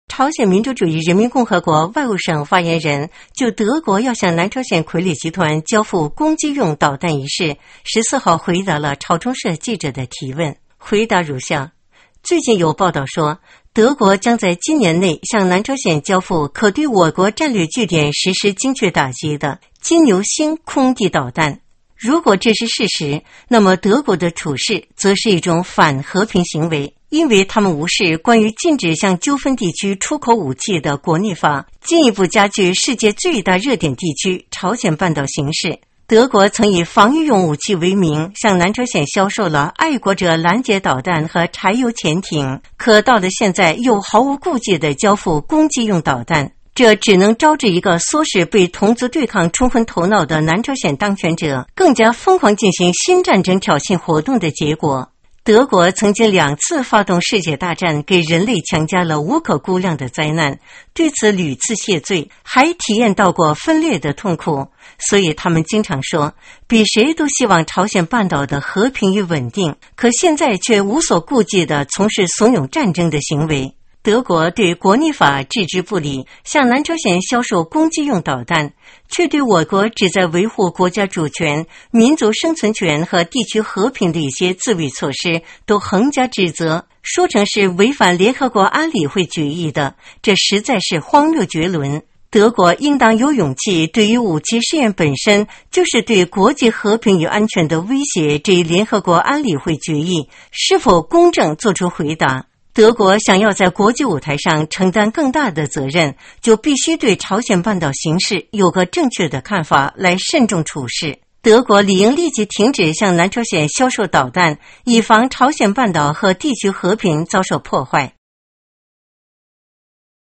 朝鲜民主主义人民共和国外务省发言人就德国要向南朝鲜傀儡集团交付攻击用导弹一事14号回答了朝中社记者的提问。回答如下：最近有报道说，德国将在今年内向南朝鲜交付可对我国战略据点实施精确打击的金牛星空地导弹。如果这是事实，那么德国的处事则是一种反和平行为，因为他们无视关于禁止向纠纷地区出口武器的国内法，进一步加剧世界最大热点地区朝鲜半岛形势。德国曾以防御用武器为名向南朝鲜销售了爱国者拦截导弹和柴油潜艇，可到了现在又毫无顾忌地交付攻击用导弹，这只能招致一个唆使被同族对抗冲昏头脑的南朝鲜当权者更加疯狂进行新战争挑衅活动的结果。德国曾经2次发动世界大战，给人类强加了无可估量的灾难，对此屡次谢罪，还体验到过分裂的痛苦，所以他们经常说比谁都希望朝鲜半岛的和平与稳定，可现在却无所顾忌地从事怂恿战争的行为。德国对国内法置之不理，向南朝鲜销售攻击用导弹，却对我国旨在维护国家主权、民族生存权和地区和平的一些自卫措施都横加指责，说成是违反联合国安理会决议的，这实在是荒谬绝伦。德国应当有勇气对于武器试验本身就是对国际和平与安全的威胁这一联合国安理会决议是否公正作出回答。德国想要在国际舞台上承担更大的责任，就必须对朝鲜半岛形势有个正确的看法，来慎重处事。德国理应立即停止向南朝鲜销售导弹，以防朝鲜半岛和地区和平遭受破坏。